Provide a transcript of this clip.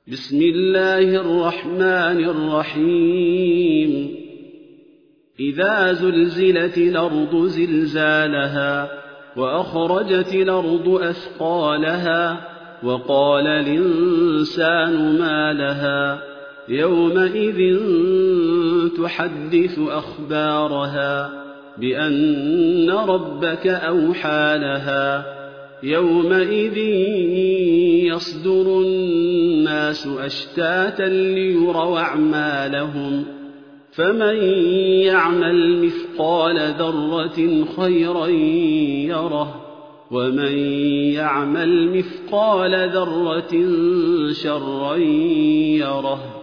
بسم الله الرحمن الرحيم إذا زلزلت الأرض زلزالها وأخرجت الأرض أثقالها وقال الإنسان ما لها يومئذ تحدث أخبارها بأن ربك أوحى لها يومئذ يصدر الناس أشتاتا ليروا أعمالهم فمن يعمل مثقال ذرة خيرا يره ومن يعمل مثقال ذرة شرا يره